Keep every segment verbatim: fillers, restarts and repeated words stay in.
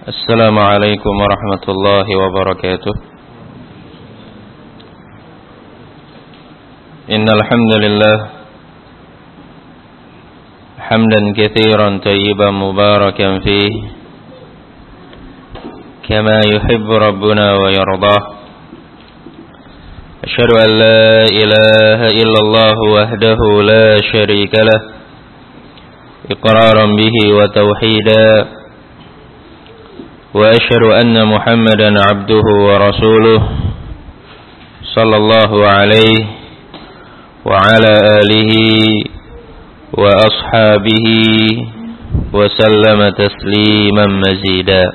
Assalamualaikum warahmatullahi wabarakatuh. Innal hamdalillah hamdan katsiran tayyiban mubarakan fihi kama yuhibbu rabbuna wa yardah. Asyhadu an la ilaha illallah wahdahu la syarika lah iqraran bihi wa tauhida. وأشهد أن محمدا عبده ورسوله صلى الله عليه وعلى آله وأصحابه وسلم تسليما مزيدا.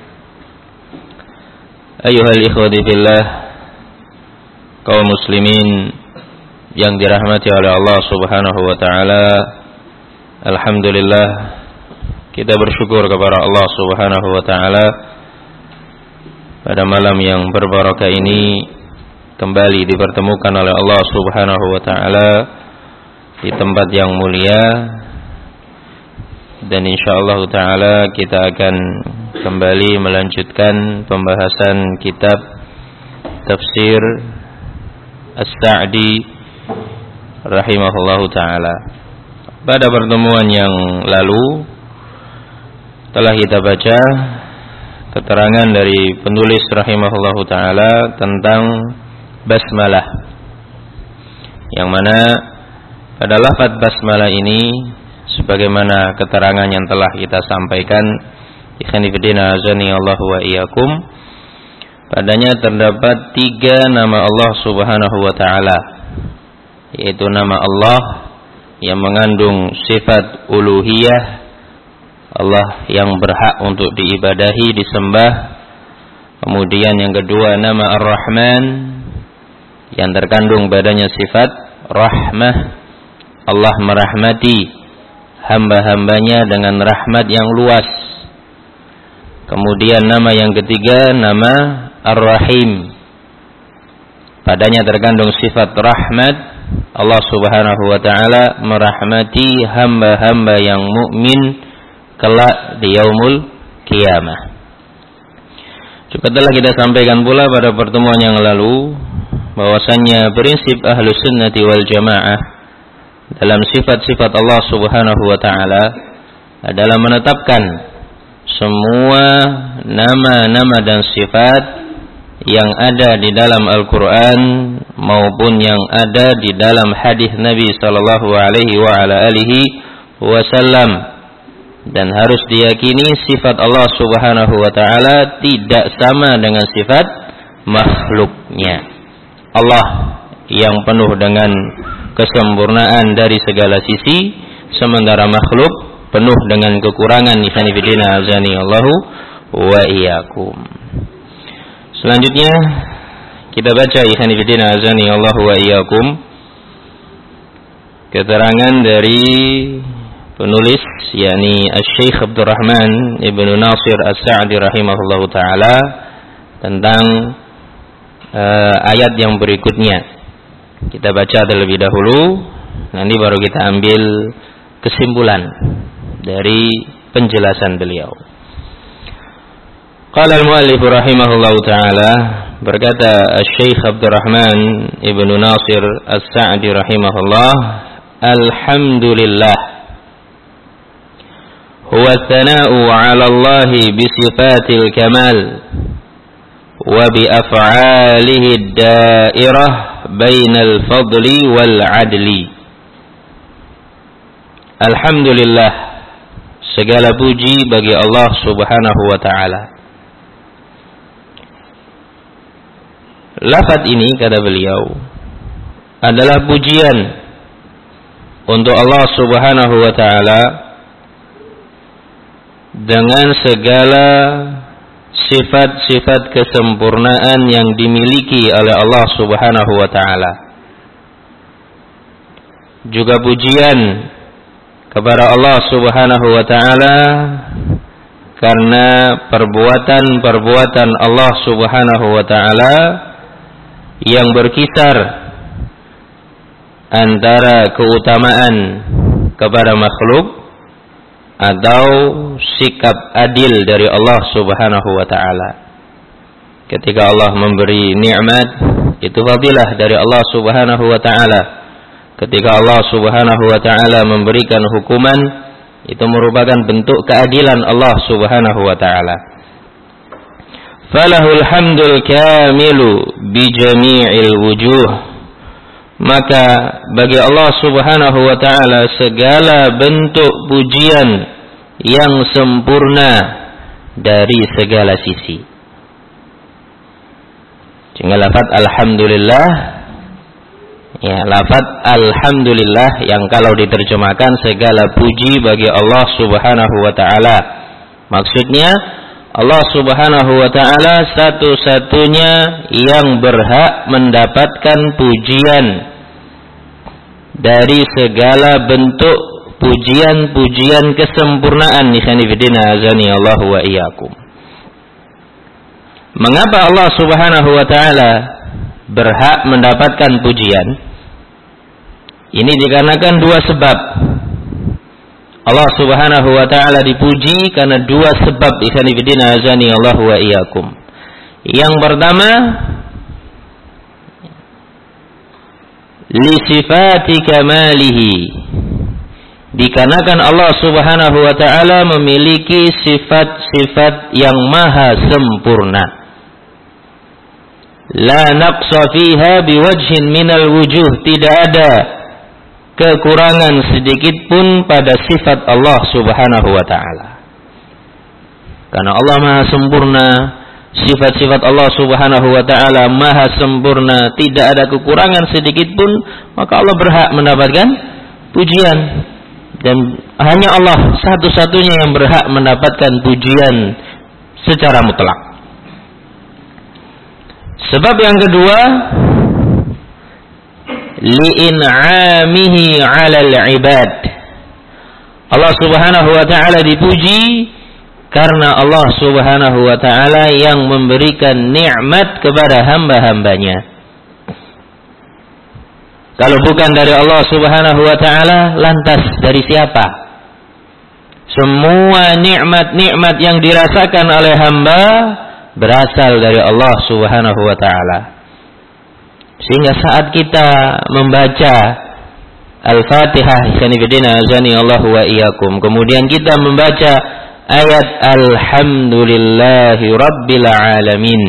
أيها الإخوة في الله, kaum muslimin yang dirahmati oleh Allah Subhanahu wa taala, alhamdulillah kita bersyukur kepada Allah Subhanahu wa taala pada malam yang berbarakah ini kembali dipertemukan oleh Allah Subhanahu wa taala di tempat yang mulia, dan insyaallah taala kita akan kembali melanjutkan pembahasan kitab tafsir As-Sa'di rahimahullahu taala. Pada pertemuan yang lalu telah kita baca keterangan dari penulis rahimahullahu taala tentang basmalah, yang mana pada lafaz basmalah ini sebagaimana keterangan yang telah kita sampaikan, ikhwan fillah azani Allah wa iyyakum, padanya terdapat tiga nama Allah Subhanahu wa taala, yaitu nama Allah yang mengandung sifat uluhiyah, Allah yang berhak untuk diibadahi, disembah. Kemudian yang kedua nama Ar-Rahman yang terkandung padanya sifat rahmah, Allah merahmati hamba-hambanya dengan rahmat yang luas. Kemudian nama yang ketiga nama Ar-Rahim, padanya terkandung sifat rahmat, Allah Subhanahu wa taala merahmati hamba-hamba yang mukmin kelak di yaumul qiyamah. Juga telah kita sampaikan pula pada pertemuan yang lalu bahwasannya prinsip Ahlus Sunnati wal Jamaah dalam sifat-sifat Allah Subhanahu wa taala adalah menetapkan semua nama-nama dan sifat yang ada di dalam Al-Qur'an maupun yang ada di dalam hadis Nabi sallallahu alaihi wa ala alihi wasallam, dan harus diyakini sifat Allah Subhanahu wa taala tidak sama dengan sifat makhluknya. Allah yang penuh dengan kesempurnaan dari segala sisi, sementara makhluk penuh dengan kekurangan. Ikhwan fillah azani Allahu wa iyyakum. Selanjutnya kita baca ikhwan fillah azani Allahu wa iyyakum keterangan dari penulis, yakni Asy-Syaikh Abdurrahman Ibnu Nasir As-Sa'di rahimahullahu taala tentang uh, ayat yang berikutnya. Kita baca terlebih dahulu, nanti baru kita ambil kesimpulan dari penjelasan beliau. Qala al-muallif rahimahullahu taala, berkata Asy-Syaikh Abdurrahman Ibnu Nasir As-Sa'di rahimahullah, alhamdulillah هو الثناء على الله بصفات الكمال وبأفعاله الدائرة بين الفضل والعدل. Alhamdulillah, segala puji bagi Allah Subhanahu wa taala. Lafaz ini, kata beliau, adalah pujian untuk Allah Subhanahu wa taala dengan segala sifat-sifat kesempurnaan yang dimiliki oleh Allah Subhanahu wa taala. Juga pujian kepada Allah Subhanahu wa taala karena perbuatan-perbuatan Allah Subhanahu wa taala yang berkisar antara keutamaan kepada makhluk atau sikap adil dari Allah Subhanahu wa taala. Ketika Allah memberi nikmat, itu fadilah dari Allah Subhanahu wa taala. Ketika Allah Subhanahu wa taala memberikan hukuman, itu merupakan bentuk keadilan Allah Subhanahu wa taala. Falahul hamdul kamilu bi jami'il wujuh. Maka bagi Allah Subhanahu wa taala segala bentuk pujian yang sempurna dari segala sisi. Sehingga lafaz alhamdulillah, ya, lafaz alhamdulillah yang kalau diterjemahkan segala puji bagi Allah Subhanahu wa taala. Maksudnya Allah Subhanahu wa taala satu-satunya yang berhak mendapatkan pujian dari segala bentuk pujian-pujian kesempurnaan. Nisani fidina azani Allah wa iyyakum. Mengapa Allah Subhanahu wa taala berhak mendapatkan pujian? Ini dikarenakan dua sebab. Allah Subhanahu wa taala dipuji karena dua sebab. Isani fidina azani Allah wa iyyakum. Yang pertama, li sifati kamalihi. Dikarenakan Allah Subhanahu wa taala memiliki sifat-sifat yang maha sempurna. La naqsa fiha biwajhin minal wujuh. Tidak ada kekurangan sedikit pun pada sifat Allah Subhanahu wa taala. Karena Allah maha sempurna, sifat-sifat Allah Subhanahu wa taala maha sempurna, tidak ada kekurangan sedikit pun, maka Allah berhak mendapatkan pujian. Dan hanya Allah satu-satunya yang berhak mendapatkan pujian secara mutlak. Sebab yang kedua, li'in'amihi 'alal 'ibad. Allah Subhanahu wa taala dipuji karena Allah Subhanahu wa taala yang memberikan nikmat kepada hamba-hambanya. Kalau bukan dari Allah Subhanahu wa taala, lantas dari siapa? Semua nikmat-nikmat yang dirasakan oleh hamba berasal dari Allah Subhanahu wa taala. Sehingga saat kita membaca Al-Fatihah, sanifidina azani Allah wa iyyakum, kemudian kita membaca ayat Alhamdulillahi Rabbil Alamin,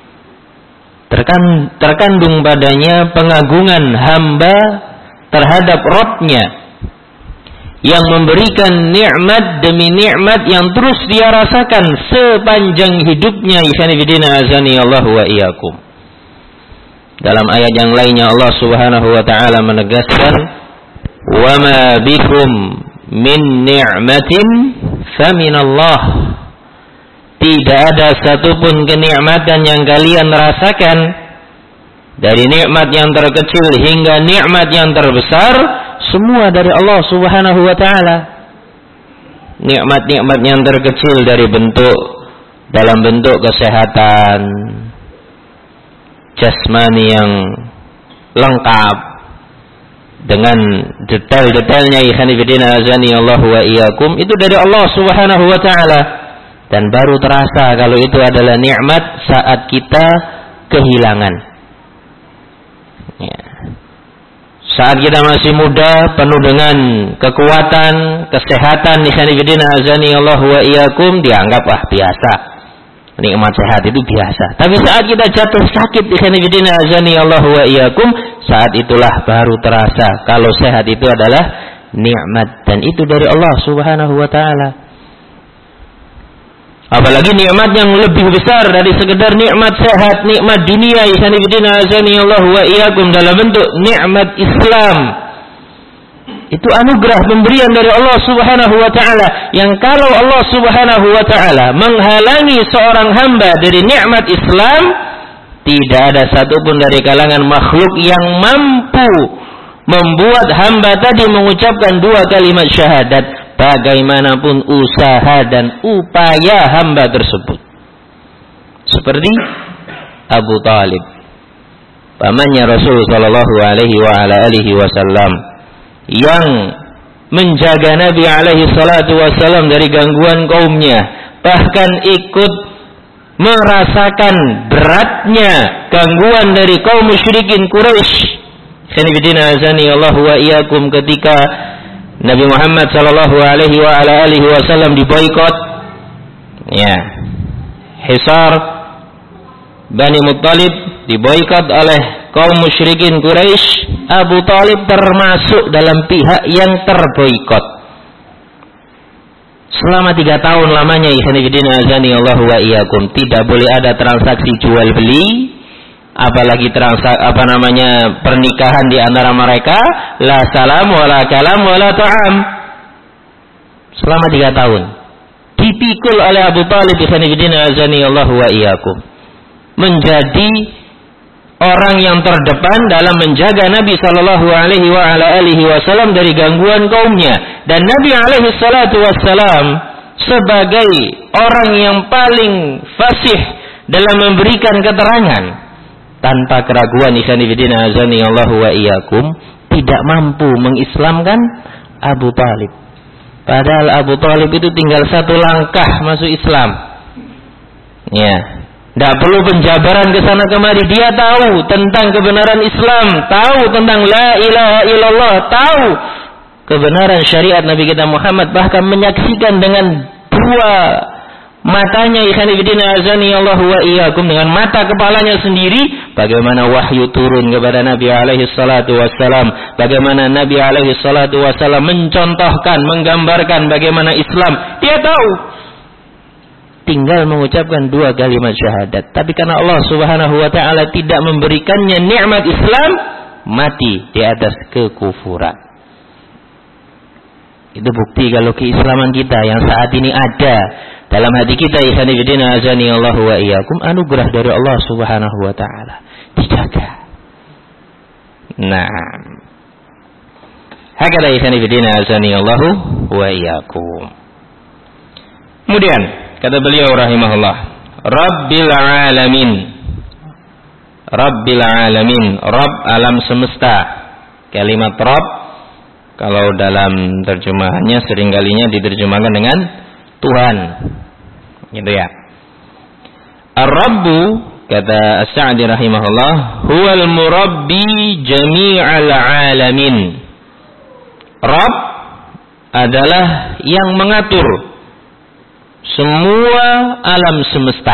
terkandung padanya pengagungan hamba terhadap Rabb-nya yang memberikan nikmat demi nikmat yang terus dia rasakan sepanjang hidupnya. Isanifidina azani Allah wa iyyakum. Dalam ayat yang lainnya Allah Subhanahu wa taala menegaskan, "Wa ma bikum min ni'matin faminallah." Tidak ada satupun kenikmatan yang kalian rasakan, dari nikmat yang terkecil hingga nikmat yang terbesar, semua dari Allah Subhanahu wa taala. Nikmat-nikmat yang terkecil dari bentuk dalam bentuk kesehatan jasmani yang lengkap dengan detail-detailnya, ikhwanifidina azani Allah wa iyyakum, itu dari Allah Subhanahu wa taala. Dan baru terasa kalau itu adalah nikmat saat kita kehilangan. Ya. Saat kita masih muda, penuh dengan kekuatan, kesehatan, ikhwanifidina azani Allah wa iyyakum, dianggap wah biasa. Nikmat sehat itu biasa. Tapi saat kita jatuh sakit, ikhwanifidina azani Allah wa iyyakum, saat itulah baru terasa kalau sehat itu adalah nikmat, dan itu dari Allah Subhanahu wa taala. Apalagi nikmat yang lebih besar dari sekedar nikmat sehat, nikmat dunia, ikhwanifidina azani Allah wa iyyakum, dalam bentuk nikmat Islam. Itu anugerah pemberian dari Allah Subhanahu wa taala, yang kalau Allah Subhanahu wa taala menghalangi seorang hamba dari nikmat Islam, tidak ada satupun dari kalangan makhluk yang mampu membuat hamba tadi mengucapkan dua kalimat syahadat, bagaimanapun usaha dan upaya hamba tersebut. Seperti Abu Talib, pamannya Rasul sallallahu alaihi wa ala alihi wasallam, yang menjaga Nabi alaihi salatu wassalam dari gangguan kaumnya, bahkan ikut merasakan beratnya gangguan dari kaum musyrikin Quraisy. Khanifidina azani Allah wa iyyakum, ketika Nabi Muhammad sallallahu alaihi wa ala alihi wasallam diboikot, ya, Hisar Bani Muttalib diboikot oleh kaum musyrikin Quraisy. Abu Talib termasuk dalam pihak yang terboikot selama tiga tahun lamanya. Ikhwanifidina azani Allah wa iyyakum, tidak boleh ada transaksi jual beli, apalagi transaksi apa namanya pernikahan di antara mereka. La salam wala kalam wala ta'am selama tiga tahun. Dipikul oleh Abu Talib, ikhwanifidina azani Allah wa iyyakum, menjadi orang yang terdepan dalam menjaga Nabi sallallahu alaihi wa ala alihi wasallam dari gangguan kaumnya. Dan Nabi alaihi salatu wassalam sebagai orang yang paling fasih dalam memberikan keterangan tanpa keraguan, ikhwanifidina azani Allah wa iyyakum, tidak mampu mengislamkan Abu Talib. Padahal Abu Talib itu tinggal satu langkah masuk Islam. Ya. Tidak perlu penjabaran ke sana kemari. Dia tahu tentang kebenaran Islam, tahu tentang la ilaha illallah, tahu kebenaran syariat Nabi kita Muhammad, bahkan menyaksikan dengan dua matanya, ikhwanifidina azani Allah wa iyyakum, dengan mata kepalanya sendiri, bagaimana wahyu turun kepada Nabi alaihi salatu wassalam, bagaimana Nabi alaihi salatu wassalam mencontohkan, menggambarkan bagaimana Islam. Dia tahu, tinggal mengucapkan dua kalimat syahadat. Tapi karena Allah subhanahu wa ta'ala tidak memberikannya nikmat Islam, mati di atas kekufuran. Itu bukti kalau keislaman kita yang saat ini ada dalam hati kita, ikhwanifidina azani Allah wa iyyakum, anugerah dari Allah subhanahu wa ta'ala, dijaga. Nah, hakala ikhwanifidina azani Allah wa iyyakum. Kemudian kata beliau rahimahullah, Rabbil alamin. Rabbil alamin, Rabb alam semesta. Kalimat Rabb kalau dalam terjemahannya seringkalinya diterjemahkan dengan Tuhan, gitu ya. Ar-Rabbu, kata As-Sa'di rahimahullah, huwal murabbi jami'al alamin. Rabb adalah yang mengatur semua alam semesta.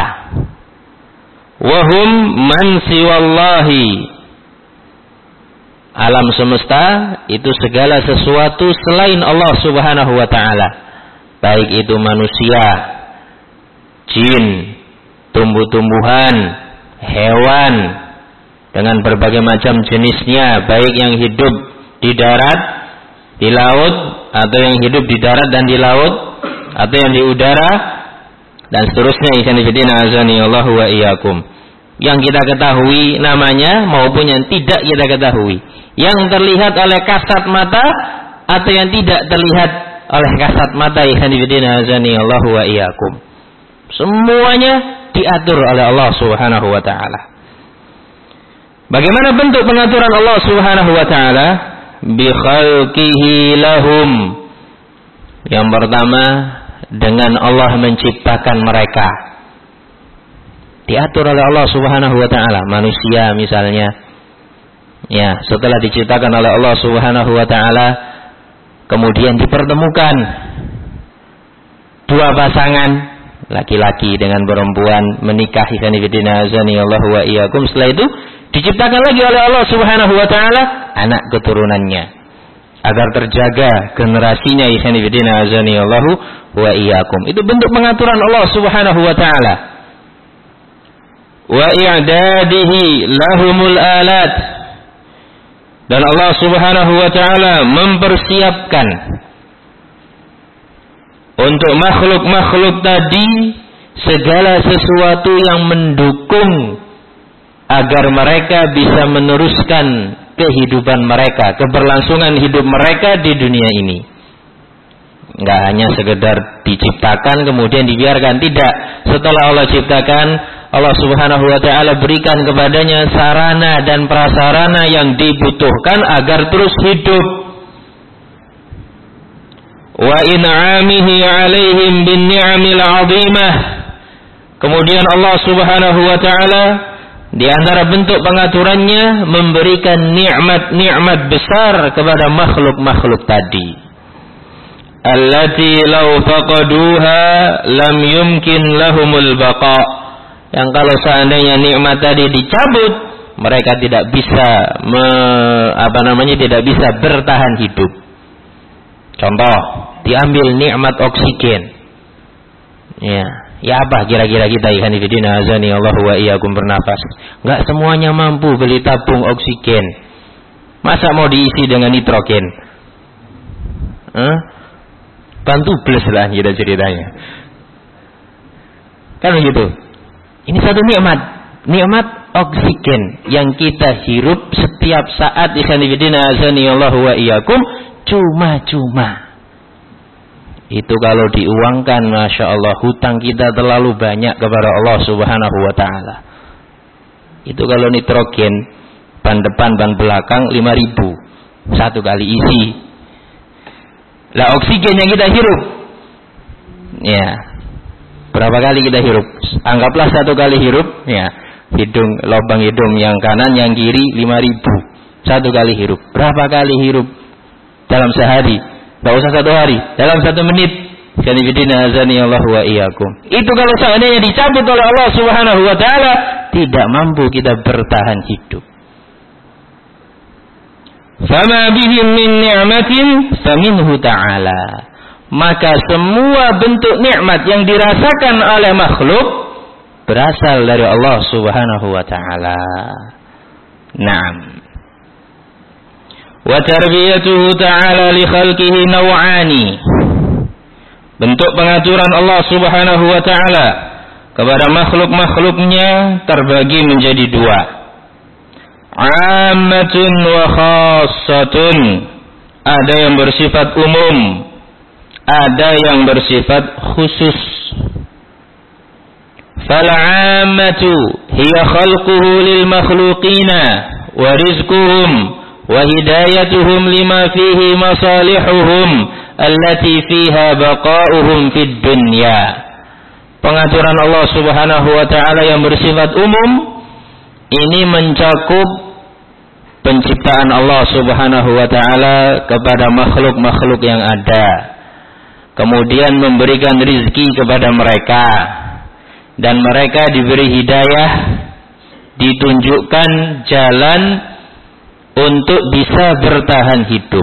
Wahum man siwallahi. Alam semesta itu segala sesuatu selain Allah subhanahu wa ta'ala, baik itu manusia, jin, tumbuh-tumbuhan, hewan dengan berbagai macam jenisnya, baik yang hidup di darat, di laut, atau yang hidup di darat dan di laut, atau yang di udara, dan seterusnya. Ikhwanifidina azani Allah wa iyyakum, yang kita ketahui namanya maupun yang tidak kita ketahui, yang terlihat oleh kasat mata atau yang tidak terlihat oleh kasat mata. Ikhwanifidina azani Allah wa iyyakum, semuanya diatur oleh Allah subhanahu wa ta'ala. Bagaimana bentuk pengaturan Allah subhanahu wa ta'ala? Bi khalqihi lahum. Yang pertama, dengan Allah menciptakan mereka, diatur oleh Allah subhanahu wa ta'ala. Manusia misalnya, ya, setelah diciptakan oleh Allah subhanahu wa ta'ala, kemudian dipertemukan dua pasangan, laki-laki dengan perempuan, menikah. Ikhwanifidina azani Allah wa iyyakum. Setelah itu diciptakan lagi oleh Allah subhanahu wa ta'ala anak keturunannya, agar terjaga generasinya. Ikhwanifidina azani Allah wa iyyakum. Itu bentuk pengaturan Allah subhanahu wa ta'ala. Wa i'dadihi lahumul alat. Dan Allah subhanahu wa ta'ala mempersiapkan untuk makhluk-makhluk tadi segala sesuatu yang mendukung agar mereka bisa meneruskan kehidupan mereka, keberlangsungan hidup mereka di dunia ini. Enggak hanya sekedar diciptakan kemudian dibiarkan, tidak. Setelah Allah ciptakan, Allah subhanahu wa ta'ala berikan kepadanya sarana dan prasarana yang dibutuhkan agar terus hidup. wa in'amihi 'alaihim bin ni'amil 'azimah. Kemudian Allah Subhanahu wa taala di antara bentuk pengaturannya memberikan nikmat-nikmat besar kepada makhluk-makhluk tadi. Allati law faqaduha lam yumkin lahumul baqa. Yang kalau seandainya nikmat tadi dicabut, mereka tidak bisa me, apa namanya tidak bisa bertahan hidup. Contoh, diambil nikmat oksigen. Ya, ya apa kira-kira kita ikhwan fillah azani Allah wa iyyakum bernafas? Enggak semuanya mampu beli tabung oksigen. Masa mau diisi dengan nitrogen? Hah? Bantu bles lah kita ceritanya. Kan begitu. Ini satu nikmat, nikmat oksigen yang kita hirup setiap saat ikhwan fillah azani Allah wa iyyakum. Cuma-cuma. Itu kalau diuangkan, Masya Allah, hutang kita terlalu banyak kepada Allah Subhanahu wa ta'ala. Itu kalau nitrogen, ban depan, ban belakang lima ribu satu kali isi. Lah oksigen yang kita hirup, ya, berapa kali kita hirup? Anggaplah satu kali hirup, ya, hidung, lubang hidung yang kanan, yang kiri lima ribu satu kali hirup. Berapa kali hirup dalam sehari? Tidak usah satu hari, dalam satu menit. Itu kalau seandainya dicabut oleh Allah Subhanahu wa taala, tidak mampu kita bertahan hidup. Fama bihim min ni'matin faminhu ta'ala. Maka semua bentuk nikmat yang dirasakan oleh makhluk berasal dari Allah Subhanahu wa taala. Naam. Wa tarbiyatuhu ta'ala li khalqihi naw'ani. Bentuk pengaturan Allah Subhanahu wa taala kepada makhluk-makhluknya terbagi menjadi dua. Ammatun wa khassatun. Ada yang bersifat umum, ada yang bersifat khusus. Fal 'ammatu hiya khalquhu lil makhluqina wa rizquhum wa hidayatuhum lima fihi masalihuhum allati fiha baqa'uhum fid dunya. Pengaturan Allah Subhanahu wa taala yang bersifat umum ini mencakup penciptaan Allah Subhanahu wa taala kepada makhluk-makhluk yang ada, kemudian memberikan rizki kepada mereka, dan mereka diberi hidayah, ditunjukkan jalan untuk bisa bertahan hidup.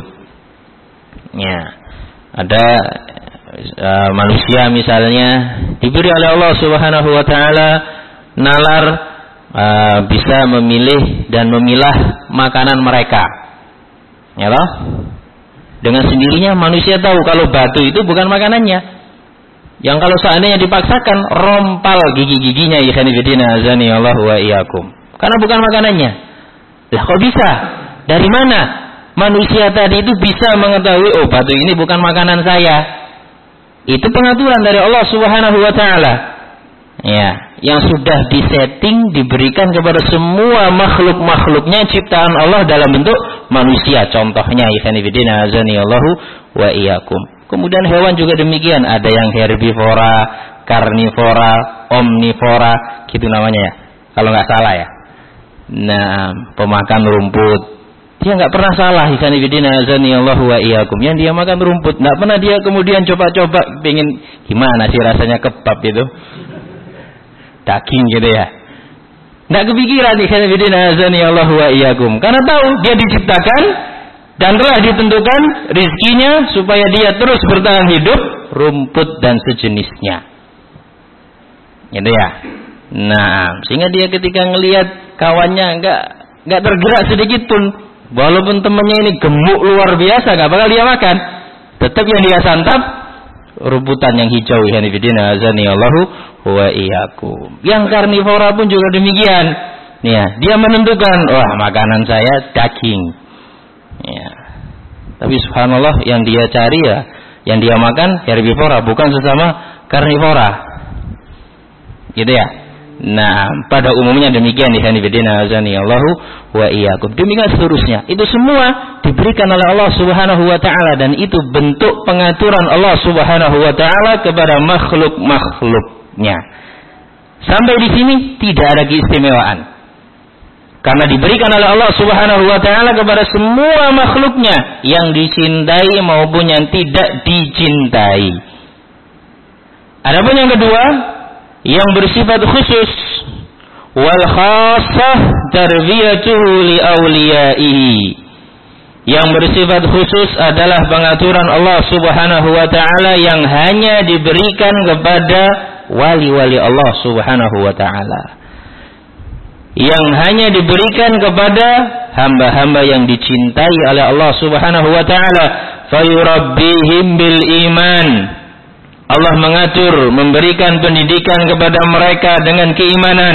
Ya, ada uh, manusia misalnya diberi oleh Allah Subhanahu wa taala nalar uh, bisa memilih dan memilah makanan mereka. Ya loh? Dengan sendirinya manusia tahu kalau batu itu bukan makanannya. Yang kalau seandainya dipaksakan rompal gigi-giginya ikhwan fillah azani Allah wa iyyakum. Karena bukan makanannya. Lah kok bisa? Dari mana manusia tadi itu bisa mengetahui, oh batu ini bukan makanan saya? Itu pengaturan dari Allah Subhanahu wa taala. Ya, yang sudah disetting, diberikan kepada semua makhluk-makhluknya ciptaan Allah dalam bentuk manusia. Contohnya ikhwan fillah azani Allahu wa iyyakum. Kemudian hewan juga demikian, ada yang herbivora, karnivora, omnivora, gitu namanya ya. Kalau nggak salah ya. Nah, pemakan rumput. Dia nggak pernah salah, ikhwan fillah azani Allahu wa iyyakum. Yang dia makan rumput, nggak pernah dia kemudian coba-coba pengen gimana sih rasanya kebab itu, daging gitu ya. Nggak kepikiran ikhwan fillah azani Allahu wa iyyakum. Karena tahu dia diciptakan dan telah ditentukan rizkinya supaya dia terus bertahan hidup, rumput dan sejenisnya. Gitu ya. Nah, sehingga dia ketika ngelihat kawannya nggak nggak tergerak sedikit pun. Walaupun temannya ini gemuk luar biasa, gak bakal dia makan. Tetap yang dia santap rumputan yang hijau. Hanifidina azani Allahu wa iyyakum. Yang karnivora pun juga demikian. Ya, dia menentukan, wah makanan saya daging. Ya. Tapi subhanallah yang dia cari ya, yang dia makan herbivora, bukan sesama karnivora. Gitu ya. Nah, pada umumnya demikian ihani bidina azani Allahu wa iyyakum. Demikian seterusnya. Itu semua diberikan oleh Allah Subhanahu wa taala dan itu bentuk pengaturan Allah Subhanahu wa taala kepada makhluk-makhluknya. Sampai di sini tidak ada keistimewaan. Karena diberikan oleh Allah Subhanahu wa taala kepada semua makhluknya yang dicintai maupun yang tidak dicintai. Adapun yang kedua, yang bersifat khusus, wal khassah tarbiyatuhu li awliyaihi. Yang bersifat khusus adalah pengaturan Allah Subhanahu wa taala yang hanya diberikan kepada wali-wali Allah Subhanahu wa taala. Yang hanya diberikan kepada hamba-hamba yang dicintai oleh Allah Subhanahu wa taala. Fayurabbihim bil iman. Allah mengatur, memberikan pendidikan kepada mereka dengan keimanan.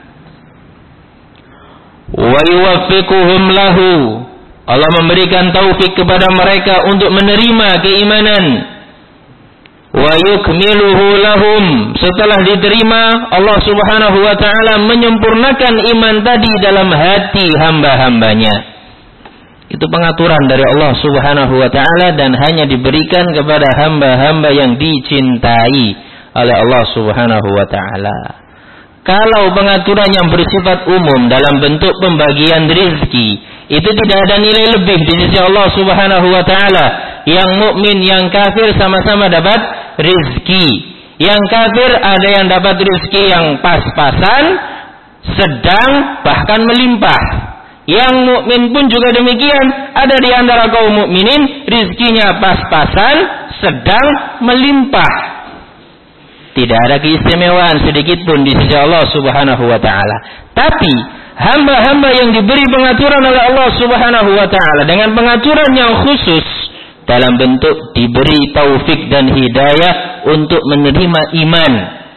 Wa yuwaffiquhum lahu. Allah memberikan taufik kepada mereka untuk menerima keimanan. Wa yukmiluhu lahum. Setelah diterima, Allah Subhanahu wa taala menyempurnakan iman tadi dalam hati hamba-hambanya. Itu pengaturan dari Allah Subhanahu wa taala dan hanya diberikan kepada hamba-hamba yang dicintai oleh Allah Subhanahu wa taala. Kalau pengaturan yang bersifat umum dalam bentuk pembagian rezeki, itu tidak ada nilai lebih di sisi Allah Subhanahu wa taala. Yang mukmin, yang kafir sama-sama dapat rezeki. Yang kafir ada yang dapat rezeki yang pas-pasan, sedang, bahkan melimpah. Yang mukmin pun juga demikian. Ada di antara kaum mukminin rizkinya pas-pasan, sedang, melimpah. Tidak ada keistimewaan sedikit pun di sisi Allah Subhanahu wa taala. Tapi hamba-hamba yang diberi pengaturan oleh Allah Subhanahu wa taala dengan pengaturan yang khusus dalam bentuk diberi taufik dan hidayah untuk menerima iman.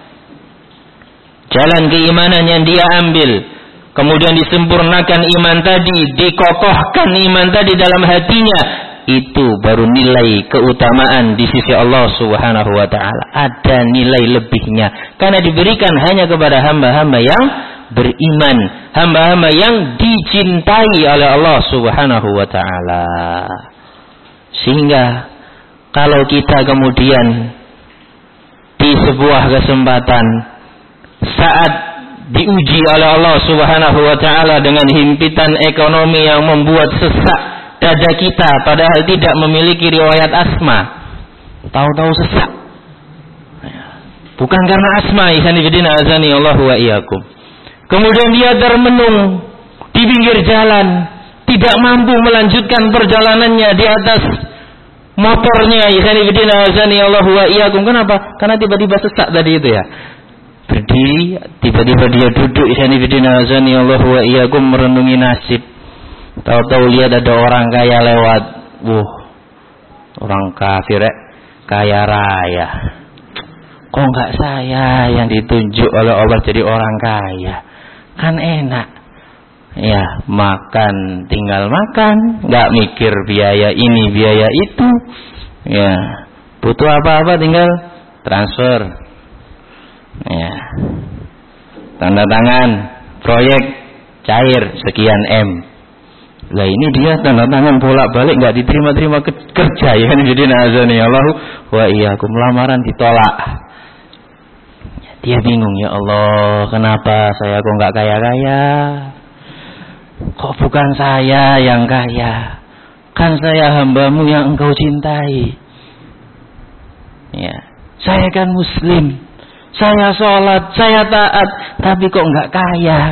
Jalan keimanan yang dia ambil, kemudian disempurnakan iman tadi, dikokohkan iman tadi dalam hatinya, itu baru nilai keutamaan di sisi Allah Subhanahu wa taala. Ada nilai lebihnya karena diberikan hanya kepada hamba-hamba yang beriman, hamba-hamba yang dicintai oleh Allah Subhanahu wa taala. Sehingga kalau kita kemudian di sebuah kesempatan saat diuji oleh Allah Subhanahu wa taala dengan himpitan ekonomi yang membuat sesak dada kita padahal tidak memiliki riwayat asma, tahu-tahu sesak. Bukan karena asma, ihsani bidina azani Allahu wa iyyakum. Kemudian dia termenung di pinggir jalan, tidak mampu melanjutkan perjalanannya di atas motornya, ihsani bidina azani Allahu wa iyyakum. Kenapa? Karena tiba-tiba sesak tadi itu ya. Berdiri, tiba-tiba dia duduk, ihsani bidina azani Allahu wa iyyakum, merenungi nasib. Tahu-tahu lihat ada orang kaya lewat. Wuh, orang kafir eh, kaya raya. Kok enggak saya yang ditunjuk oleh Allah jadi orang kaya? Kan enak. Ya, makan tinggal makan, enggak mikir biaya ini, biaya itu. Ya, butuh apa-apa tinggal transfer. Ya, tanda tangan proyek cair sekian M. Lah ini dia tanda tangan bolak-balik nggak diterima-terima kerja, ya kan? Jadi nazani Allah wa iyyakum, lamaran ditolak. Dia bingung, ya Allah, kenapa saya kok nggak kaya-kaya? Kok bukan saya yang kaya? Kan saya hambamu yang engkau cintai. Ya, saya kan muslim, saya sholat, saya taat, tapi kok nggak kaya?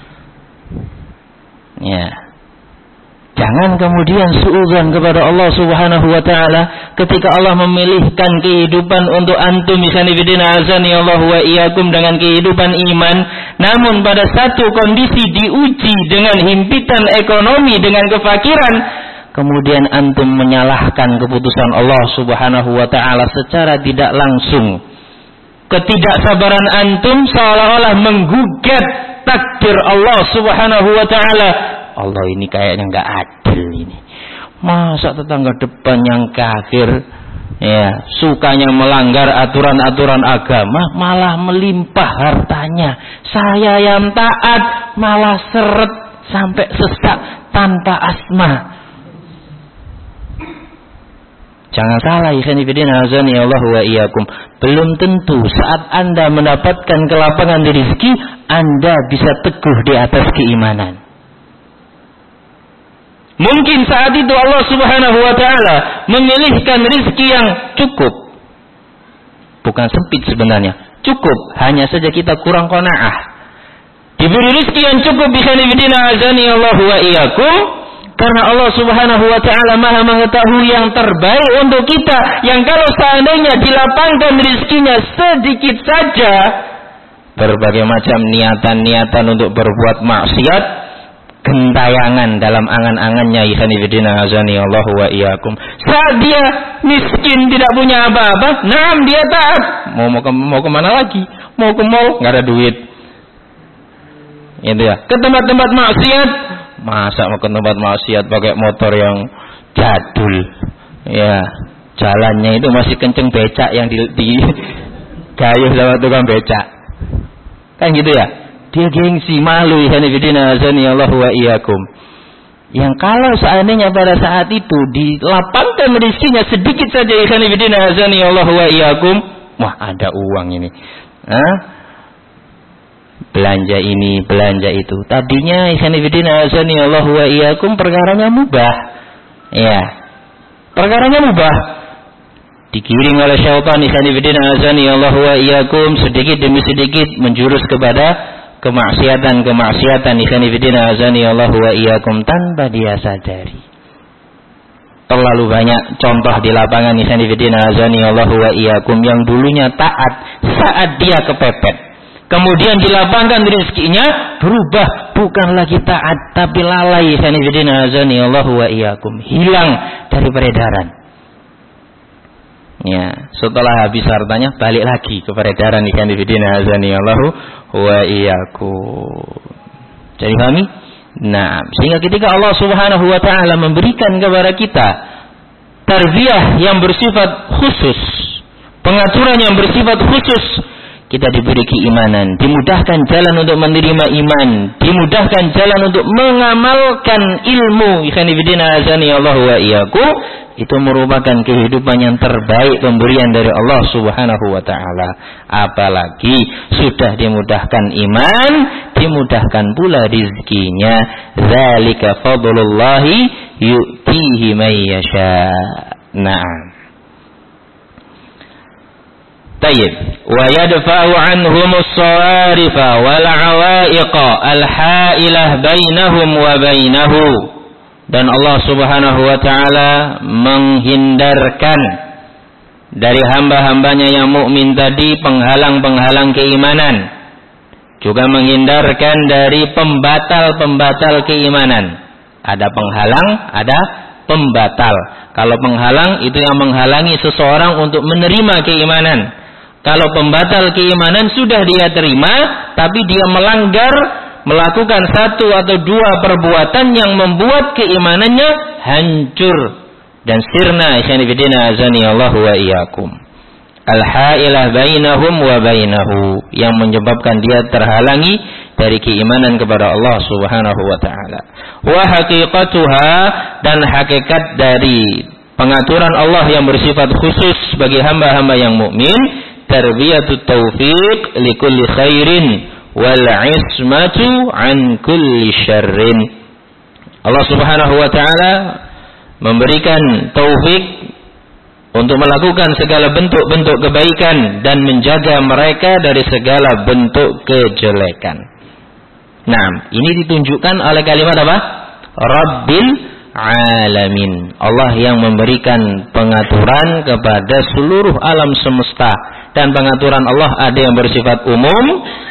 Ya, jangan kemudian suudzon kepada Allah Subhanahu wa taala ketika Allah memilihkan kehidupan untuk antum misani bidina azani Allahu wa iyyakum dengan kehidupan iman, namun pada satu kondisi diuji dengan himpitan ekonomi, dengan kefakiran, kemudian antum menyalahkan keputusan Allah Subhanahu wa taala secara tidak langsung. Ketidaksabaran antum seolah-olah menggugat takdir Allah Subhanahu wa taala. Allah ini kayaknya nggak adil ini. Masa tetangga depan yang kafir, ya, sukanya melanggar aturan-aturan agama, malah melimpah hartanya. Saya yang taat malah seret sampai sesak tanpa asma. Jangan salah, ikhwan fillah azani Allah wa iyyakum. Belum tentu saat Anda mendapatkan kelapangan rezeki, Anda bisa teguh di atas keimanan. Mungkin saat itu Allah Subhanahu wa taala memilihkan rezeki yang cukup. Bukan sempit sebenarnya, cukup, hanya saja kita kurang qanaah. Diberi rezeki yang cukup ikhwan fillah azani Allah wa iyyakum. Karena Allah Subhanahu wa taala Maha mengetahui yang terbaik untuk kita, yang kalau seandainya dilapangkan rezekinya sedikit saja, berbagai macam niatan-niatan untuk berbuat maksiat gentayangan dalam angan-angannya ikhwan fillah azani Allah wa iyyakum. Saat dia miskin tidak punya apa-apa, naam dia taat. Mau mau, ke, mau kemana lagi? Mau ke mall, nggak ada duit. Itu ya. Ke tempat-tempat maksiat, masa mau ke tempat maksiat pakai motor yang jadul, ya jalannya itu masih kenceng becak yang di, di gayuh sama tukang becak, kan gitu ya. Dia gengsi, malu, ikhwan fillah azani Allah wa iyyakum. Yang kalau seandainya pada saat itu dilapangkan rezekinya sedikit saja ikhwan fillah azani Allah wa iyyakum, wah ada uang ini. Hah? Belanja ini, belanja itu. Tadinya ikhwan fillah azani Allah wa iyyakum perkaranya mubah. Ya. Perkaranya mubah. Digiring oleh syaitan ikhwan fillah azani Allah wa iyyakum sedikit demi sedikit menjurus kepada kemaksiatan-kemaksiatan ikhwan fillah azani Allah wa iyyakum tanpa dia sadari. Terlalu banyak contoh di lapangan ikhwan fillah azani Allah wa iyyakum yang dulunya taat saat dia kepepet. Kemudian dilapangkan rezekinya, berubah, bukan lagi taat tapi lalai ikhwan fillah azani Allah wa iyyakum, hilang dari peredaran. Ya, setelah habis hartanya balik lagi ke peredaran ikhwan fillah azani Allah wa iyyakum. Jadi kami, nah, sehingga ketika Allah Subhanahu wa taala memberikan kepada kita tarbiyah yang bersifat khusus, pengaturan yang bersifat khusus, kita diberi keimanan, dimudahkan jalan untuk menerima iman, dimudahkan jalan untuk mengamalkan ilmu ikhwan fillah azani Allah wa iyyakum. Itu merupakan kehidupan yang terbaik pemberian dari Allah Subhanahu wa taala. Apalagi sudah dimudahkan iman, dimudahkan pula rezekinya. Dzalika fadlullahi yu'tihi man yasha. Naam. Tayyib. Wa yadfa'u 'anhum as-sawarifa wal 'awaiqa al-ha'ilah bainahum wa bainahu. Dan Allah Subhanahu wa taala menghindarkan dari hamba-hambanya yang mukmin tadi penghalang-penghalang keimanan, juga menghindarkan dari pembatal-pembatal keimanan. Ada penghalang, ada pembatal. Kalau penghalang itu yang menghalangi seseorang untuk menerima keimanan. Kalau pembatal keimanan sudah dia terima, tapi dia melanggar, melakukan satu atau dua perbuatan yang membuat keimanannya hancur dan sirna ikhwan fillah azani Allah wa iyyakum. Al-ha'ilah bainahum wa bainahu, yang menyebabkan dia terhalangi dari keimanan kepada Allah Subhanahu wa taala. Wa haqiqatuha, dan hakikat dari pengaturan Allah yang bersifat khusus bagi hamba-hamba yang mukmin, tarbiyatut taufiq likulli khairin wal ismatu an kulli syarrin. Allah Subhanahu wa taala memberikan taufik untuk melakukan segala bentuk-bentuk kebaikan dan menjaga mereka dari segala bentuk kejelekan. Nah, ini ditunjukkan oleh kalimat apa? Rabbil alamin. Allah yang memberikan pengaturan kepada seluruh alam semesta, dan pengaturan Allah ada yang bersifat umum,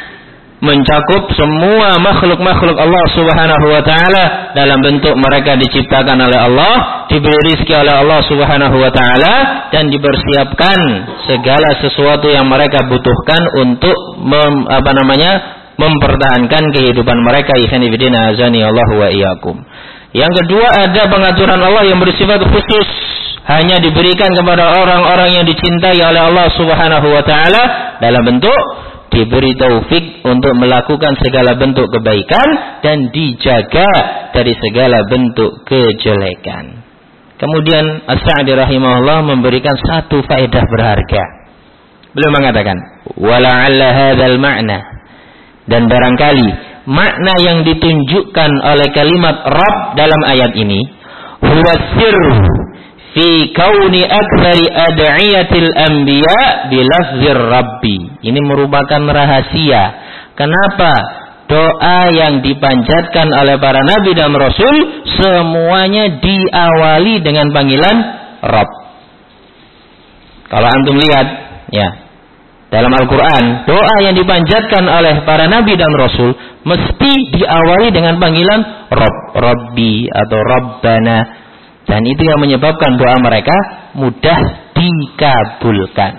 mencakup semua makhluk-makhluk Allah Subhanahu wa taala dalam bentuk mereka diciptakan oleh Allah, diberi rezeki oleh Allah Subhanahu wa taala, dan dipersiapkan segala sesuatu yang mereka butuhkan untuk mem, apa namanya mempertahankan kehidupan mereka ikhwan fillah azani Allah wa iyyakum. Yang kedua, ada pengaturan Allah yang bersifat khusus, hanya diberikan kepada orang-orang yang dicintai oleh Allah Subhanahu wa taala dalam bentuk diberi taufik untuk melakukan segala bentuk kebaikan dan dijaga dari segala bentuk kejelekan. Kemudian As-Sa'di rahimahullah memberikan satu faedah berharga. Beliau mengatakan, wala'alla hadzal ma'na, dan barangkali makna yang ditunjukkan oleh kalimat Rabb dalam ayat ini huwa sirru fi kauni aktsari ad'iyatil anbiya bilafzir rabbi. Ini merupakan rahasia kenapa doa yang dipanjatkan oleh para nabi dan rasul semuanya diawali dengan panggilan Rabb. Kalau antum lihat ya, dalam Al-Quran doa yang dipanjatkan oleh para nabi dan rasul mesti diawali dengan panggilan Rabb, Rabbi atau Rabbana. Dan itu yang menyebabkan doa mereka mudah dikabulkan.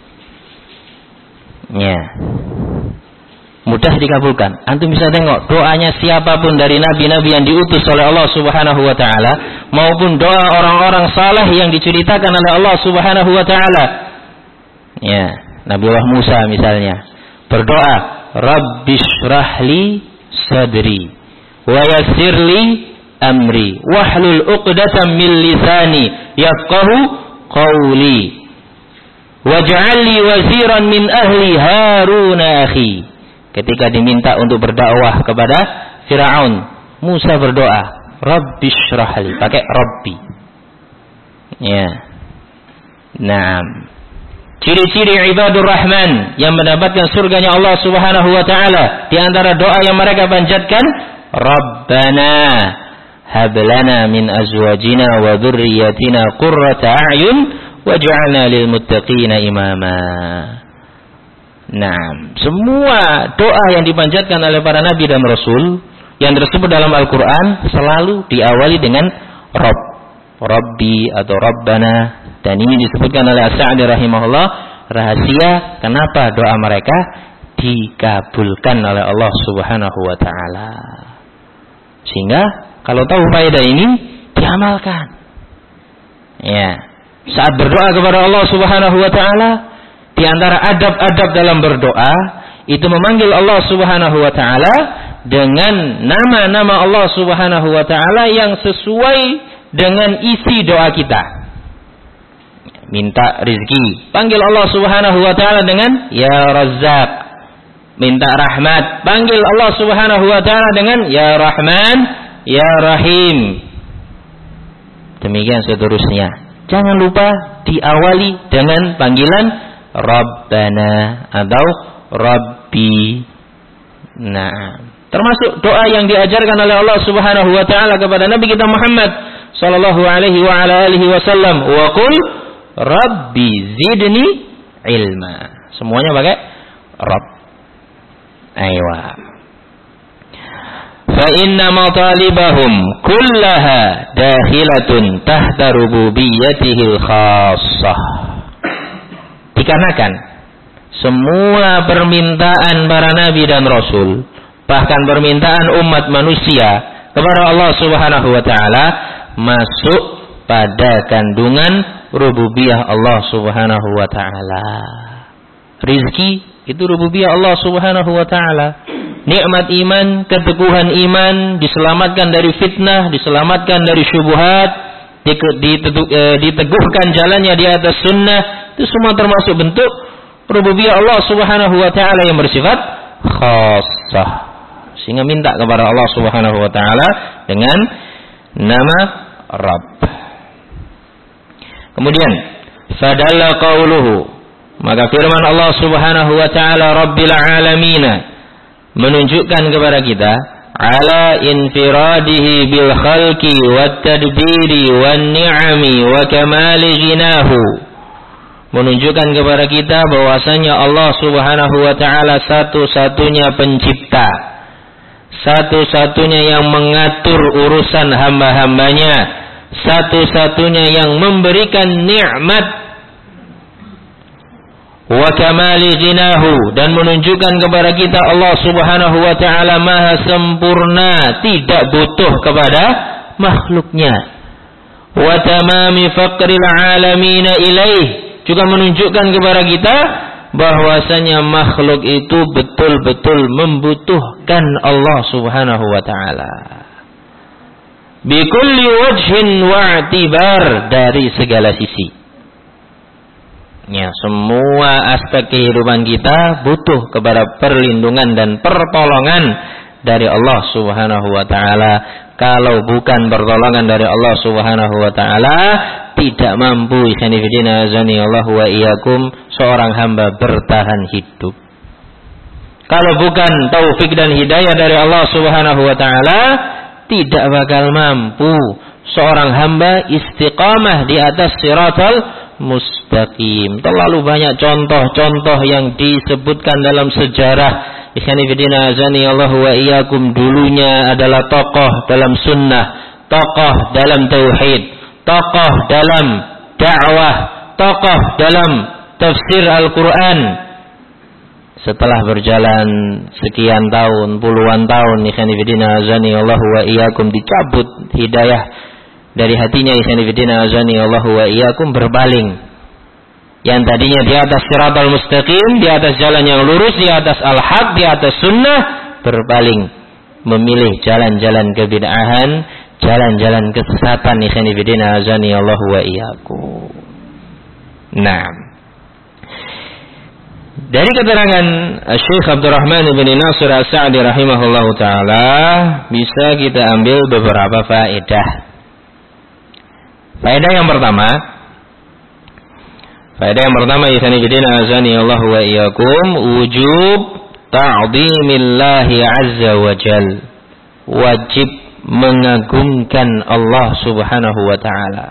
Ya. Mudah dikabulkan. Antum bisa tengok doanya siapapun dari nabi-nabi yang diutus oleh Allah Subhanahu wa taala maupun doa orang-orang saleh yang diceritakan oleh Allah Subhanahu wa taala. Ya, Nabiullah Musa misalnya berdoa, Rabbishrahli sadri wa yassirli amri wahlul 'uqdatam min lisani yafqahu qawli waj'al li waziran min ahli Harun akhi. Ketika diminta untuk berdakwah kepada Firaun, Musa berdoa, Rabbishrahli, pakai Rabbi. Ya. Naam. Ciri-ciri ibadur Rahman yang mendapatkan surganya Allah Subhanahu wa taala, di antara doa yang mereka panjatkan, Rabbana hab lana min azwajina wa dhurriyyatina qurrata a'yun waj'alna lil muttaqina imama. Nah, semua doa yang dipanjatkan oleh para nabi dan rasul yang tersebut dalam Al-Qur'an selalu diawali dengan Rabb, Rabbi atau Rabbana, dan ini disebutkan oleh As-Sa'di rahimahullah rahasia kenapa doa mereka dikabulkan oleh Allah Subhanahu wa taala. Sehingga kalau tahu faedah ini diamalkan. Ya. Saat berdoa kepada Allah Subhanahu wa taala, di antara adab-adab dalam berdoa itu memanggil Allah Subhanahu wa taala dengan nama-nama Allah Subhanahu wa taala yang sesuai dengan isi doa kita. Minta rezeki, panggil Allah Subhanahu wa taala dengan ya Razzaq. Minta rahmat, panggil Allah Subhanahu wa taala dengan ya Rahman, ya Rahim. Demikian seterusnya. Jangan lupa diawali dengan panggilan Rabbana atau Rabbi. Nah, termasuk doa yang diajarkan oleh Allah Subhanahu wa taala kepada Nabi kita Muhammad sallallahu alaihi wa ala alihi wasallam, wa qul Rabbi zidni ilma. Semuanya pakai Rabb. Aywa. Fa inna matalibahum kullaha dakhilatun tahta rububiyyatihil khassah. Dikarenakan semua permintaan para nabi dan rasul, bahkan permintaan umat manusia kepada Allah Subhanahu wa taala masuk pada kandungan rububiyah Allah Subhanahu wa taala. Rizki itu rububiyah Allah Subhanahu wa taala. Nikmat iman, keteguhan iman, diselamatkan dari fitnah, diselamatkan dari syubhat, diteguhkan jalannya di atas sunnah, itu semua termasuk bentuk rububiyah Allah Subhanahu wa taala yang bersifat khassah. Sehingga minta kepada Allah Subhanahu wa taala dengan nama Rabb. Kemudian fadalla qauluhu, maka firman Allah Subhanahu wa taala Rabbil alamin menunjukkan kepada kita ala infiradihi bil khalqi wat tadbiri wan ni'ami wa kamali ghinahu, menunjukkan kepada kita bahwasanya Allah Subhanahu wa taala satu-satunya pencipta, satu-satunya yang mengatur urusan hamba-hambanya, satu-satunya yang memberikan nikmat, wa kamali ghinahu, dan menunjukkan kepada kita Allah Subhanahu wa taala maha sempurna, tidak butuh kepada makhluknya, wa tamami faqril alamin ilaih, juga menunjukkan kepada kita bahwasanya makhluk itu betul-betul membutuhkan Allah Subhanahu wa taala. Bikulli wajhin wa'tibar, dari segala sisi. Ya, semua aspek kehidupan kita butuh kepada perlindungan dan pertolongan dari Allah Subhanahu wa taala. Kalau bukan pertolongan dari Allah Subhanahu wa taala, tidak mampu ikhwanifidina azani Allah wa iyyakum seorang hamba bertahan hidup. Kalau bukan taufik dan hidayah dari Allah Subhanahu wa taala, tidak bakal mampu seorang hamba istiqamah di atas siratal mustaqim. Terlalu banyak contoh-contoh yang disebutkan dalam sejarah. Ikhwanifidina azani Allah wa iyyakum, dulunya adalah tokoh dalam sunnah, tokoh dalam tauhid, tokoh dalam dakwah, tokoh dalam tafsir Al-Quran. Setelah berjalan sekian tahun, puluhan tahun, ikhwanifidina azani Allah wa iyyakum, dicabut hidayah dari hatinya, ikhwanifidina azani Allah wa iyyakum, berpaling. Yang tadinya di atas siratal mustaqim, di atas jalan yang lurus, di atas al-haq, di atas sunnah, berpaling, memilih jalan-jalan kebid'ahan, jalan-jalan kesesatan, ikhwanifidina azani Allah wa iyyakum. Nah, dari keterangan Syekh Abdurrahman bin Nasir As-Sa'di rahimahullahu taala bisa kita ambil beberapa faedah. Faedah yang pertama, faedah yang pertama ikhwanifidina azani Allah wa iyyakum, wujub ta'dhimillahi azza wa jal. Wajib mengagungkan Allah Subhanahu wa taala.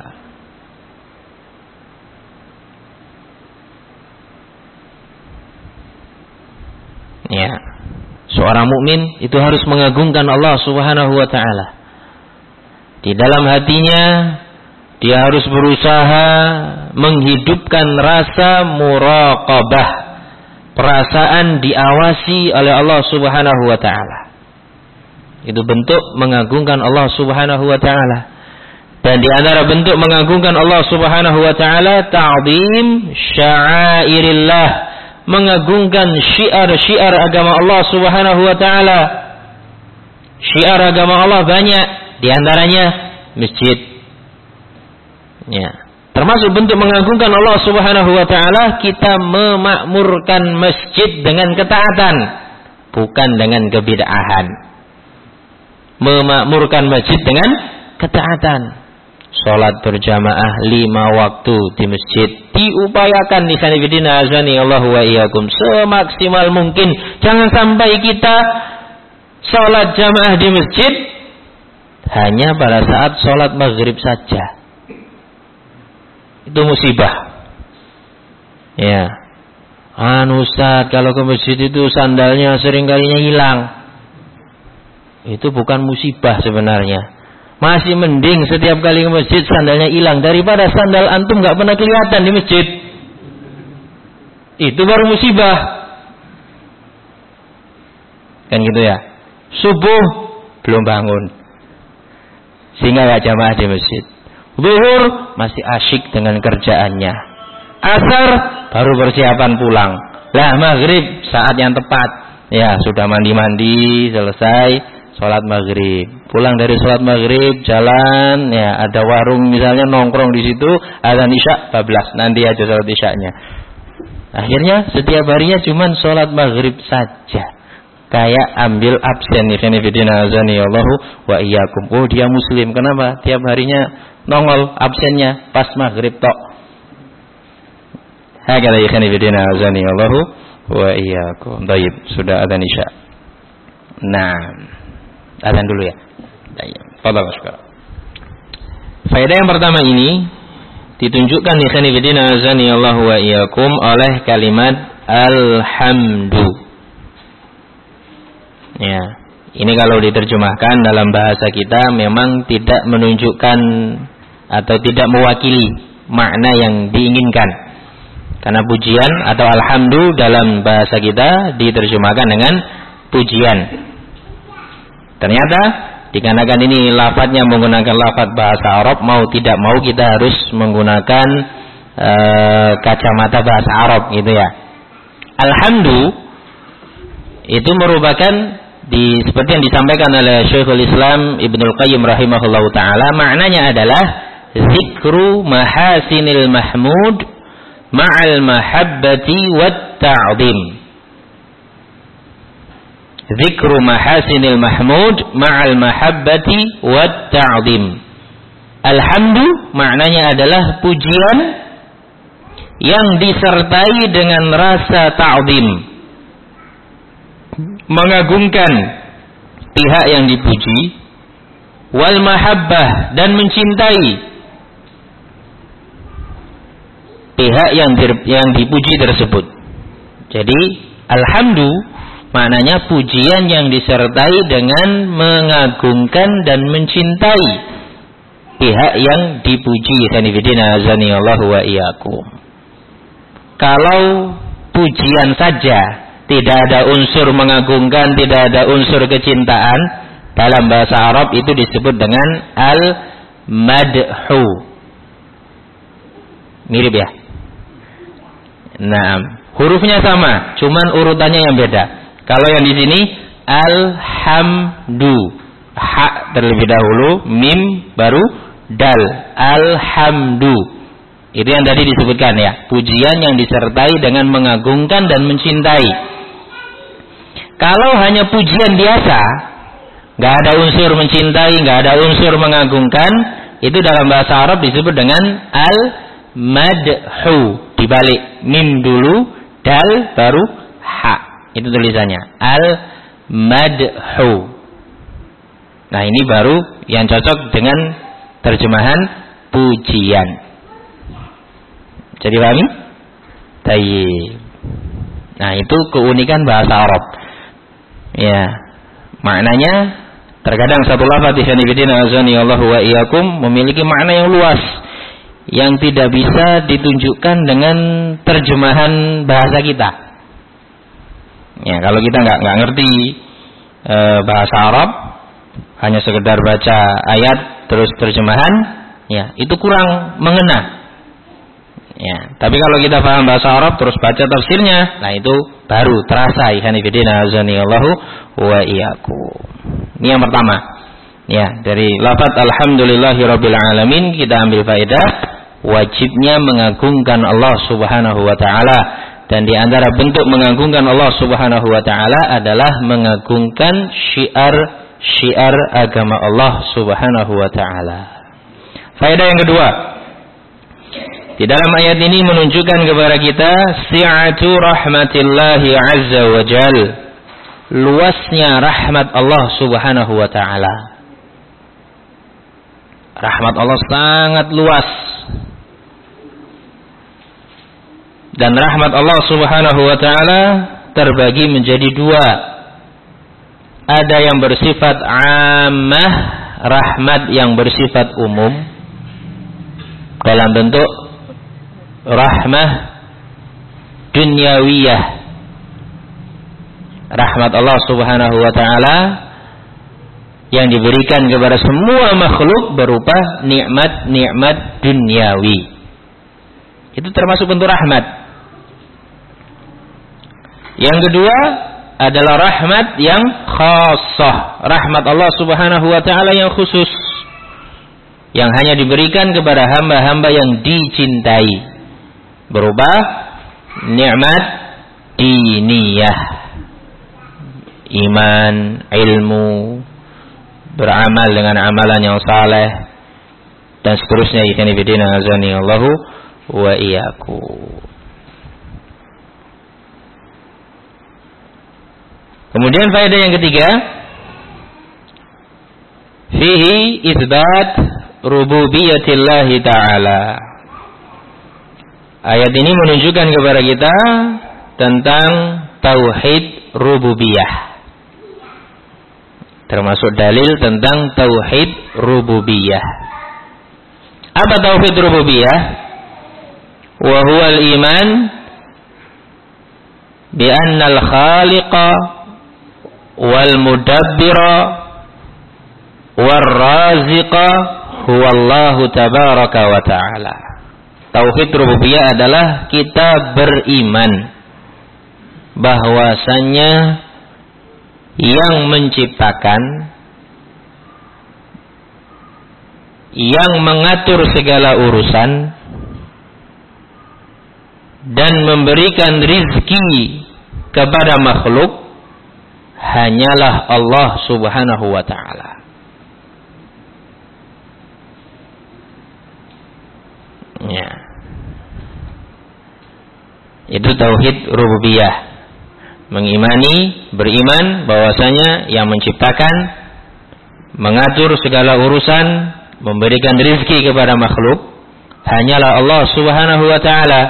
Ya, seorang mukmin itu harus mengagungkan Allah Subhanahu wa taala. Di dalam hatinya dia harus berusaha menghidupkan rasa muraqabah, perasaan diawasi oleh Allah Subhanahu wa taala. Itu bentuk mengagungkan Allah Subhanahu wa taala. Dan di antara bentuk mengagungkan Allah Subhanahu wa taala, ta'zim sya'airillah, mengagungkan syiar-syiar agama Allah Subhanahu wa taala. Syiar agama Allah banyak, di antaranya masjid. Ya. Termasuk bentuk mengagungkan Allah Subhanahu wa taala, kita memakmurkan masjid dengan ketaatan, bukan dengan kebid'ahan. Memakmurkan masjid dengan ketaatan. Salat berjamaah lima waktu di masjid diupayakan, ikhwanifidina azani Allah wa iyyakum, semaksimal mungkin. Jangan sampai kita salat jamaah di masjid hanya pada saat salat maghrib saja. Itu musibah. Ya. Anu Ustaz, kalau ke masjid itu sandalnya seringkalinya hilang. Itu bukan musibah sebenarnya. Masih mending setiap kali ke masjid sandalnya hilang daripada sandal antum gak pernah kelihatan di masjid. Itu baru musibah. Kan gitu ya. Subuh belum bangun, sehingga gak jamaah di masjid. Zuhur masih asyik dengan kerjaannya. Asar baru persiapan pulang. Lah maghrib saat yang tepat. Ya sudah mandi-mandi selesai. Sholat maghrib, pulang dari sholat maghrib, jalan, ya ada warung misalnya, nongkrong di situ, azan isya, bablas, nanti aja sholat isyanya. Akhirnya setiap harinya cuman sholat maghrib saja, kayak ambil absen. Ikhwanifidina azani Allahu wa iyyakum. Oh dia muslim, kenapa? Tiap harinya nongol absennya pas maghrib tok. Hakala ikhwanifidina azani Allahu wa iyyakum. Baik, sudah azan isya. Nah, azan dulu ya. Fadhal sekarang. Faedah yang pertama ini ditunjukkan ikhwanifidina azani Allah wa iyyakum oleh kalimat alhamdu. Ya, ini kalau diterjemahkan dalam bahasa kita memang tidak menunjukkan atau tidak mewakili makna yang diinginkan. Karena pujian atau alhamdu dalam bahasa kita diterjemahkan dengan pujian. Ternyata dikarenakan ini lafadznya menggunakan lafadz bahasa Arab, mau tidak mau kita harus menggunakan e, kacamata bahasa Arab gitu ya. Alhamdu itu merupakan di seperti yang disampaikan oleh Syekhul Islam Ibnul Qayyim rahimahullahu taala, maknanya adalah zikru mahasinil mahmud ma'al mahabbati wat ta'zim. Zikru mahasinil mahmud ma'al mahabbati wat ta'zim. Alhamdu maknanya adalah pujian yang disertai dengan rasa ta'zim, mengagungkan pihak yang dipuji, wal mahabbah, dan mencintai pihak yang di, yang dipuji tersebut. Jadi alhamdu maknanya pujian yang disertai dengan mengagungkan dan mencintai pihak yang dipuji. Sanifidina azanillahu wa iyyakum. Kalau pujian saja, tidak ada unsur mengagungkan, tidak ada unsur kecintaan, dalam bahasa Arab itu disebut dengan al-madhu. Mirip ya? Nah, hurufnya sama, cuman urutannya yang beda. Kalau yang di sini alhamdu, ha terlebih dahulu, mim baru dal, alhamdu. Itu yang tadi disebutkan ya, pujian yang disertai dengan mengagungkan dan mencintai. Kalau hanya pujian biasa, nggak ada unsur mencintai, nggak ada unsur mengagungkan, itu dalam bahasa Arab disebut dengan al-madhu. Dibalik mim dulu, dal baru ha. Itu tulisannya al-madhu. Nah, ini baru yang cocok dengan terjemahan pujian. Jadi pahami? Tayyib. Nah, itu keunikan bahasa Arab. Ya, maknanya terkadang satu lafaz ikhwanifidina azanillahu wa iyyakum memiliki makna yang luas yang tidak bisa ditunjukkan dengan terjemahan bahasa kita. Ya, kalau kita nggak nggak ngerti e, bahasa Arab, hanya sekedar baca ayat terus terjemahan, ya itu kurang mengena. Ya, tapi kalau kita paham bahasa Arab terus baca tafsirnya, nah itu baru terasa. Ikhwanifidina azanillahu wa iyyakum. Ini yang pertama. Ya, dari lafaz alhamdulillahirabbil alamin kita ambil faedah wajibnya mengagungkan Allah Subhanahu wa taala, dan di antara bentuk mengagungkan Allah Subhanahu wa taala adalah mengagungkan syiar-syiar agama Allah Subhanahu wa taala. Faedah yang kedua, di dalam ayat ini menunjukkan kepada kita si'atu rahmatillahi azza wa jal, luasnya rahmat Allah Subhanahu wa taala. Rahmat Allah sangat luas. Dan rahmat Allah Subhanahu wa taala terbagi menjadi dua. Ada yang bersifat ammah, rahmat yang bersifat umum dalam bentuk rahmah dunyawiyah. Rahmat Allah Subhanahu wa taala yang diberikan kepada semua makhluk berupa nikmat-nikmat duniawi. Itu termasuk bentuk rahmat. Yang kedua adalah rahmat yang khassah, rahmat Allah Subhanahu wa taala yang khusus, yang hanya diberikan kepada hamba-hamba yang dicintai, berupa nikmat diniyah, iman, ilmu, beramal dengan amalan yang saleh, dan seterusnya. Ikhwan fillah azanillahu wa iyyakum. Kemudian faedah yang ketiga, fihi isbat rububiyatillahi ta'ala. Ayat ini menunjukkan kepada kita tentang tauhid rububiyah, termasuk dalil tentang tauhid rububiyah. Apa tauhid rububiyah? Wa huwal iman bi annal khaliqa wal mudabbira war raziqa huwallahu tabaraka wa ta'ala. Tauhid rububiyah adalah kita beriman bahwasannya yang menciptakan, yang mengatur segala urusan dan memberikan rizki kepada makhluk hanyalah Allah Subhanahu wa ta'ala. Ya. Itu tauhid rububiyah. Mengimani, beriman bahwasanya yang menciptakan, mengatur segala urusan, memberikan rizki kepada makhluk hanyalah Allah Subhanahu wa ta'ala.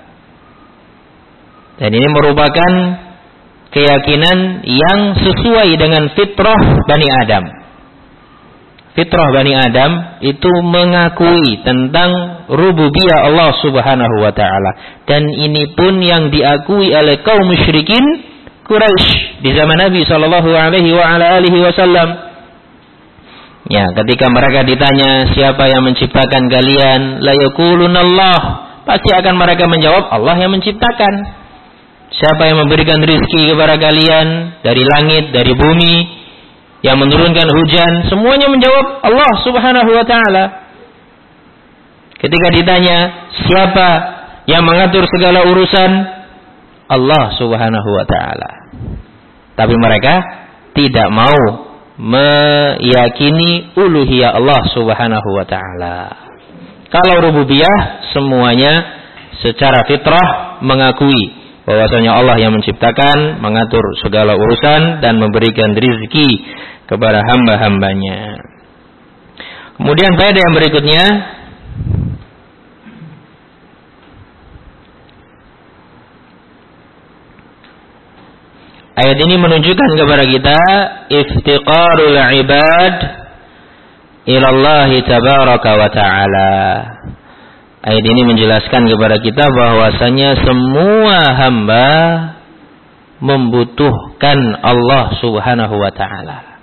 Dan ini merupakan keyakinan yang sesuai dengan fitrah Bani Adam. Fitrah Bani Adam itu mengakui tentang rububiyah Allah Subhanahu wa ta'ala. Dan ini pun yang diakui oleh kaum musyrikin Quraisy di zaman Nabi sallallahu alaihi wa ala alihi wasallam. Ya, ketika mereka ditanya siapa yang menciptakan kalian, la yaqulunallah, pasti akan mereka menjawab Allah yang menciptakan. Siapa yang memberikan rizki kepada kalian dari langit, dari bumi, yang menurunkan hujan, semuanya menjawab Allah Subhanahu wa ta'ala. Ketika ditanya siapa yang mengatur segala urusan, Allah Subhanahu wa ta'ala. Tapi mereka tidak mau meyakini uluhiyah Allah Subhanahu wa ta'ala. Kalau rububiyah, semuanya secara fitrah mengakui bahwasanya Allah yang menciptakan, mengatur segala urusan dan memberikan rizki kepada hamba-hambanya. Kemudian faedah yang berikutnya, ayat ini menunjukkan kepada kita iftiqarul ibad ilallahi tabaraka wa ta'ala. Ayat ini menjelaskan kepada kita bahwasanya semua hamba membutuhkan Allah Subhanahu wa ta'ala.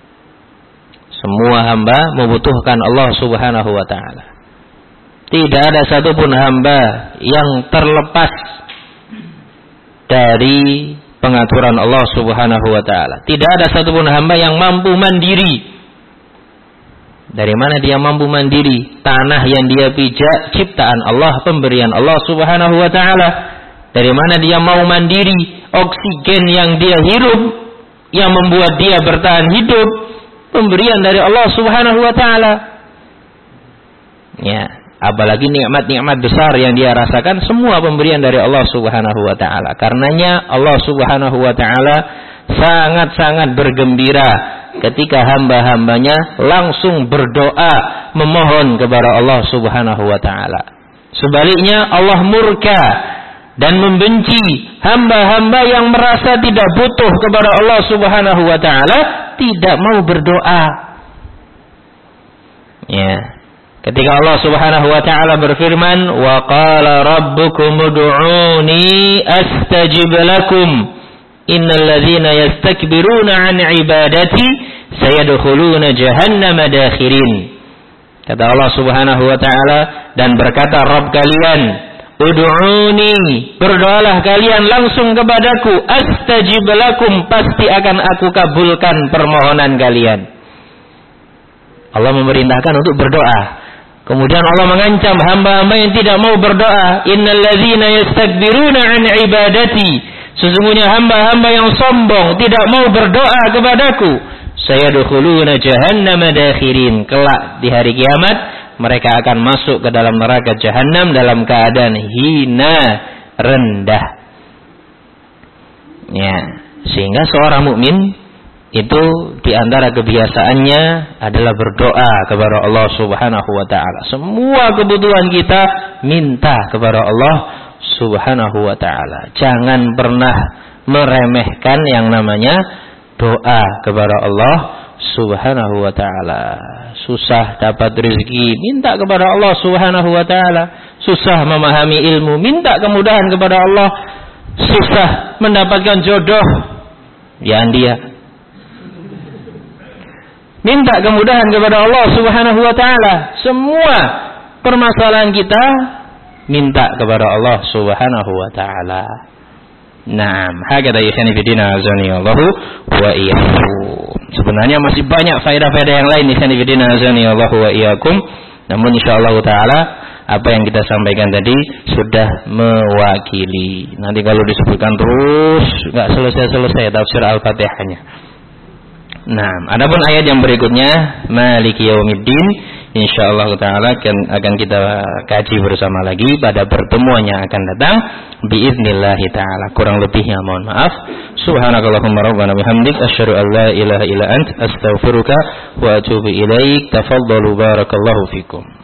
Semua hamba membutuhkan Allah Subhanahu wa ta'ala. Tidak ada satupun hamba yang terlepas dari pengaturan Allah Subhanahu wa ta'ala. Tidak ada satupun hamba yang mampu mandiri. Dari mana dia mampu mandiri? Tanah yang dia pijak ciptaan Allah, pemberian Allah Subhanahu wa ta'ala. Dari mana dia mau mandiri? Oksigen yang dia hirup, yang membuat dia bertahan hidup, pemberian dari Allah Subhanahu wa ta'ala. Ya, apalagi nikmat-nikmat besar yang dia rasakan, semua pemberian dari Allah Subhanahu wa ta'ala. Karenanya Allah Subhanahu wa ta'ala sangat-sangat bergembira ketika hamba-hambanya langsung berdoa memohon kepada Allah Subhanahu wa ta'ala. Sebaliknya Allah murka dan membenci hamba-hamba yang merasa tidak butuh kepada Allah Subhanahu wa ta'ala, tidak mau berdoa. Ya. Ketika Allah Subhanahu wa ta'ala berfirman, wa qala rabbukum ud'uni astajib lakum innal ladzina yastakbiruna an ibadati sayadkhuluna jahannama dakhirin. Kata Allah Subhanahu wa ta'ala, dan berkata Rabb kalian, ud'uni, berdoalah kalian langsung kepadaku, astajib lakum, pasti akan aku kabulkan permohonan kalian. Allah memerintahkan untuk berdoa. Kemudian Allah mengancam hamba-hamba yang tidak mau berdoa, innal ladzina yastakbiruna an ibadati, sesungguhnya hamba-hamba yang sombong tidak mau berdoa kepadaku, sayadkhuluna jahannama dakhirin, kelak di hari kiamat mereka akan masuk ke dalam neraka jahanam dalam keadaan hina, rendah. Ya, sehingga seorang mukmin itu diantara kebiasaannya adalah berdoa kepada Allah Subhanahu wa ta'ala. Semua kebutuhan kita minta kepada Allah Subhanahu wa ta'ala. Jangan pernah meremehkan yang namanya doa kepada Allah Subhanahu wa ta'ala. Susah dapat rezeki, minta kepada Allah Subhanahu wa ta'ala. Susah memahami ilmu, minta kemudahan kepada Allah. Susah mendapatkan jodoh, ya dia, minta kemudahan kepada Allah Subhanahu wa ta'ala. Semua permasalahan kita minta kepada Allah Subhanahu wa ta'ala. Naam, hakada ikhwani fillah azani Allahu wa iyyakum. Sebenarnya masih banyak faedah-faedah yang lain ikhwani fillah azani Allahu wa iyyakum. Namun insyaallah taala apa yang kita sampaikan tadi sudah mewakili. Nanti kalau disebutkan terus enggak selesai-selesai tafsir Al-Fatihahnya. Nah, adapun ayat yang berikutnya Maliki Yaumiddin insyaallah taala akan, akan kita kaji bersama lagi pada pertemuan yang akan datang biiznillah taala. Kurang lebihnya mohon maaf. Subhanakallahumma rabbana bihamdik asyhadu an la ilaha illa ant astaghfiruka wa atubu ilaik. Tafaddalu barakallahu fikum.